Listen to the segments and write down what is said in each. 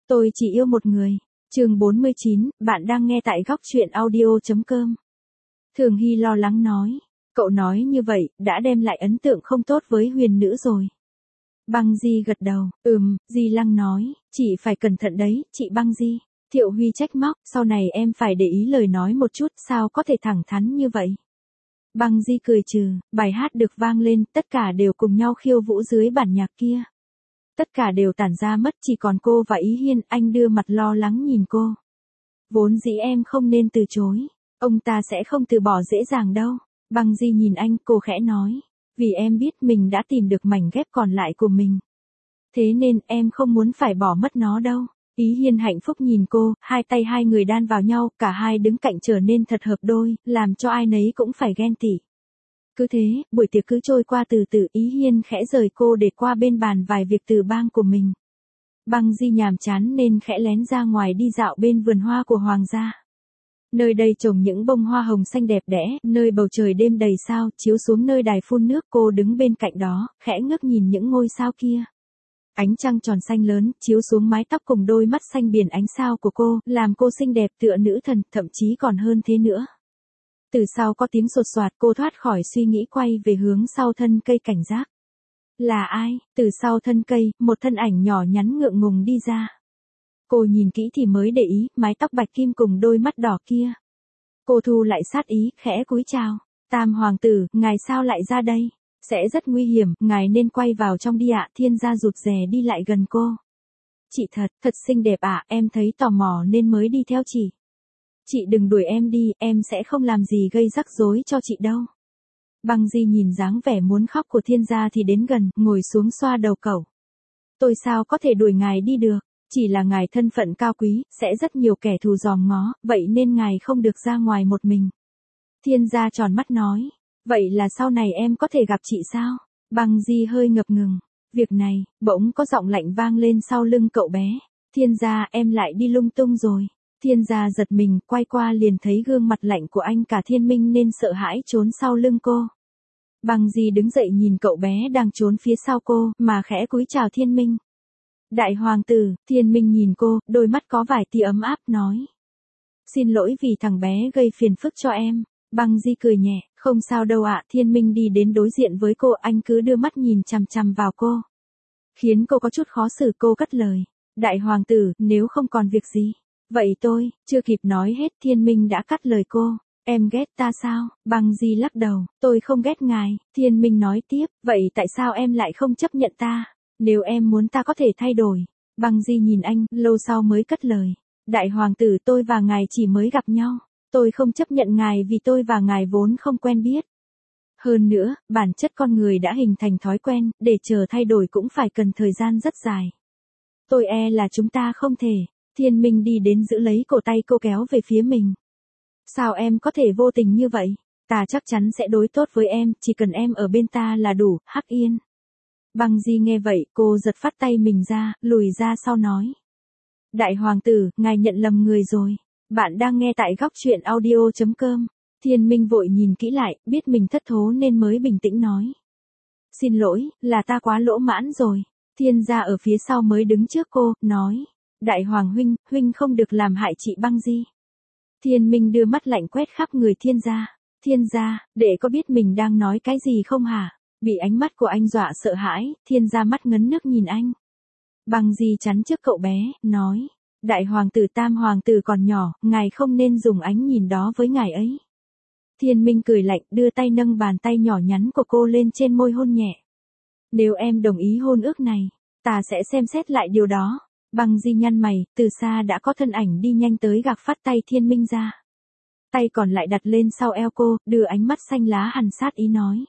Tôi chỉ yêu một người. Chương 49, bạn đang nghe tại góc truyện audio.com. Thường Hy lo lắng nói. Cậu nói như vậy, đã đem lại ấn tượng không tốt với Huyền nữ rồi. Băng Di gật đầu. Di Lăng nói, chị phải cẩn thận đấy, chị Băng Di. Thiệu Huy trách móc, sau này em phải để ý lời nói một chút, sao có thể thẳng thắn như vậy. Băng Di cười trừ, bài hát được vang lên, tất cả đều cùng nhau khiêu vũ dưới bản nhạc kia. Tất cả đều tản ra mất, chỉ còn cô và Ý Hiên. Anh đưa mặt lo lắng nhìn cô. Vốn dĩ em không nên từ chối. Ông ta sẽ không từ bỏ dễ dàng đâu. Băng Di nhìn anh, cô khẽ nói. Vì em biết mình đã tìm được mảnh ghép còn lại của mình. Thế nên em không muốn phải bỏ mất nó đâu. Ý Hiên hạnh phúc nhìn cô, hai tay hai người đan vào nhau, cả hai đứng cạnh trở nên thật hợp đôi, làm cho ai nấy cũng phải ghen tị. Cứ thế, buổi tiệc cứ trôi qua từ từ. Ý Hiên khẽ rời cô để qua bên bàn vài việc từ bang của mình. Băng Di nhàm chán nên khẽ lén ra ngoài đi dạo bên vườn hoa của Hoàng gia. Nơi đây trồng những bông hoa hồng xanh đẹp đẽ, nơi bầu trời đêm đầy sao, chiếu xuống nơi đài phun nước. Cô đứng bên cạnh đó, khẽ ngước nhìn những ngôi sao kia. Ánh trăng tròn xanh lớn, chiếu xuống mái tóc cùng đôi mắt xanh biển ánh sao của cô, làm cô xinh đẹp tựa nữ thần, thậm chí còn hơn thế nữa. Từ sau có tiếng sột soạt, cô thoát khỏi suy nghĩ quay về hướng sau thân cây cảnh giác. Là ai? Từ sau thân cây, một thân ảnh nhỏ nhắn ngượng ngùng đi ra. Cô nhìn kỹ thì mới để ý, mái tóc bạch kim cùng đôi mắt đỏ kia. Cô thu lại sát ý, khẽ cúi chào. Tam hoàng tử, ngài sao lại ra đây? Sẽ rất nguy hiểm, ngài nên quay vào trong đi ạ. Thiên gia rụt rè đi lại gần cô. Chị thật xinh đẹp ạ, em thấy tò mò nên mới đi theo chị. Chị đừng đuổi em đi, em sẽ không làm gì gây rắc rối cho chị đâu. Băng Di nhìn dáng vẻ muốn khóc của Thiên gia thì đến gần, ngồi xuống xoa đầu cậu. Tôi sao có thể đuổi ngài đi được, chỉ là ngài thân phận cao quý, sẽ rất nhiều kẻ thù dòm ngó, vậy nên ngài không được ra ngoài một mình. Thiên gia tròn mắt nói, vậy là sau này em có thể gặp chị sao? Băng Di hơi ngập ngừng. Việc này, bỗng có giọng lạnh vang lên sau lưng cậu bé. Thiên gia, em lại đi lung tung rồi. Thiên gia giật mình, quay qua liền thấy gương mặt lạnh của anh cả Thiên Minh nên sợ hãi trốn sau lưng cô. Băng Di đứng dậy nhìn cậu bé đang trốn phía sau cô, mà khẽ cúi chào Thiên Minh. Đại hoàng tử. Thiên Minh nhìn cô, đôi mắt có vài tia ấm áp, nói. Xin lỗi vì thằng bé gây phiền phức cho em. Băng Di cười nhẹ, không sao đâu ạ. Thiên Minh đi đến đối diện với cô, anh cứ đưa mắt nhìn chằm chằm vào cô. Khiến cô có chút khó xử, cô cất lời. Đại hoàng tử, nếu không còn việc gì. Vậy tôi, chưa kịp nói hết Thiên Minh đã cắt lời cô. Em ghét ta sao? Băng Di lắc đầu, tôi không ghét ngài. Thiên Minh nói tiếp, vậy tại sao em lại không chấp nhận ta? Nếu em muốn ta có thể thay đổi. Băng Di nhìn anh, lâu sau mới cất lời. Đại hoàng tử, tôi và ngài chỉ mới gặp nhau. Tôi không chấp nhận ngài vì tôi và ngài vốn không quen biết. Hơn nữa, bản chất con người đã hình thành thói quen, để chờ thay đổi cũng phải cần thời gian rất dài. Tôi e là chúng ta không thể. Thiên Minh đi đến giữ lấy cổ tay cô kéo về phía mình. Sao em có thể vô tình như vậy? Ta chắc chắn sẽ đối tốt với em, chỉ cần em ở bên ta là đủ. Hắc Yên. Băng Di nghe vậy, cô giật phát tay mình ra, lùi ra sau nói. Đại hoàng tử, ngài nhận lầm người rồi. Bạn đang nghe tại góc truyện audio.com. Thiên Minh vội nhìn kỹ lại, biết mình thất thố nên mới bình tĩnh nói. Xin lỗi, là ta quá lỗ mãn rồi. Thiên gia ở phía sau mới đứng trước cô, nói. Đại hoàng huynh, huynh không được làm hại chị Băng Di. Thiên Minh đưa mắt lạnh quét khắp người Thiên gia. Thiên gia, đệ có biết mình đang nói cái gì không hả? Bị ánh mắt của anh dọa sợ hãi, Thiên gia mắt ngấn nước nhìn anh. Băng Di chắn trước cậu bé, nói. Đại hoàng tử, tam hoàng tử còn nhỏ, ngài không nên dùng ánh nhìn đó với ngài ấy. Thiên Minh cười lạnh, đưa tay nâng bàn tay nhỏ nhắn của cô lên trên môi hôn nhẹ. Nếu em đồng ý hôn ước này, ta sẽ xem xét lại điều đó. Băng Di nhăn mày, từ xa đã có thân ảnh đi nhanh tới gạt phát tay Thiên Minh ra. Tay còn lại đặt lên sau eo cô, đưa ánh mắt xanh lá hằn sát ý nói.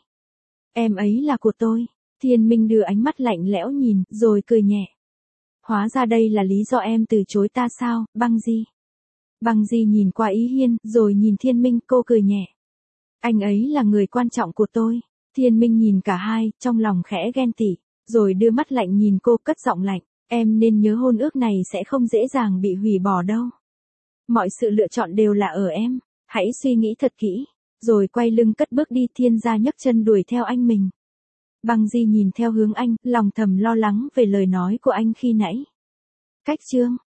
Em ấy là của tôi. Thiên Minh đưa ánh mắt lạnh lẽo nhìn, rồi cười nhẹ. Hóa ra đây là lý do em từ chối ta sao, Băng Di. Băng Di nhìn qua Ý Hiên, rồi nhìn Thiên Minh, cô cười nhẹ. Anh ấy là người quan trọng của tôi. Thiên Minh nhìn cả hai, trong lòng khẽ ghen tị, rồi đưa mắt lạnh nhìn cô, cất giọng lạnh. Em nên nhớ hôn ước này sẽ không dễ dàng bị hủy bỏ đâu. Mọi sự lựa chọn đều là ở em. Hãy suy nghĩ thật kỹ. Rồi quay lưng cất bước đi. Thiên gia nhấc chân đuổi theo anh mình. Băng Di nhìn theo hướng anh, lòng thầm lo lắng về lời nói của anh khi nãy. Cách chương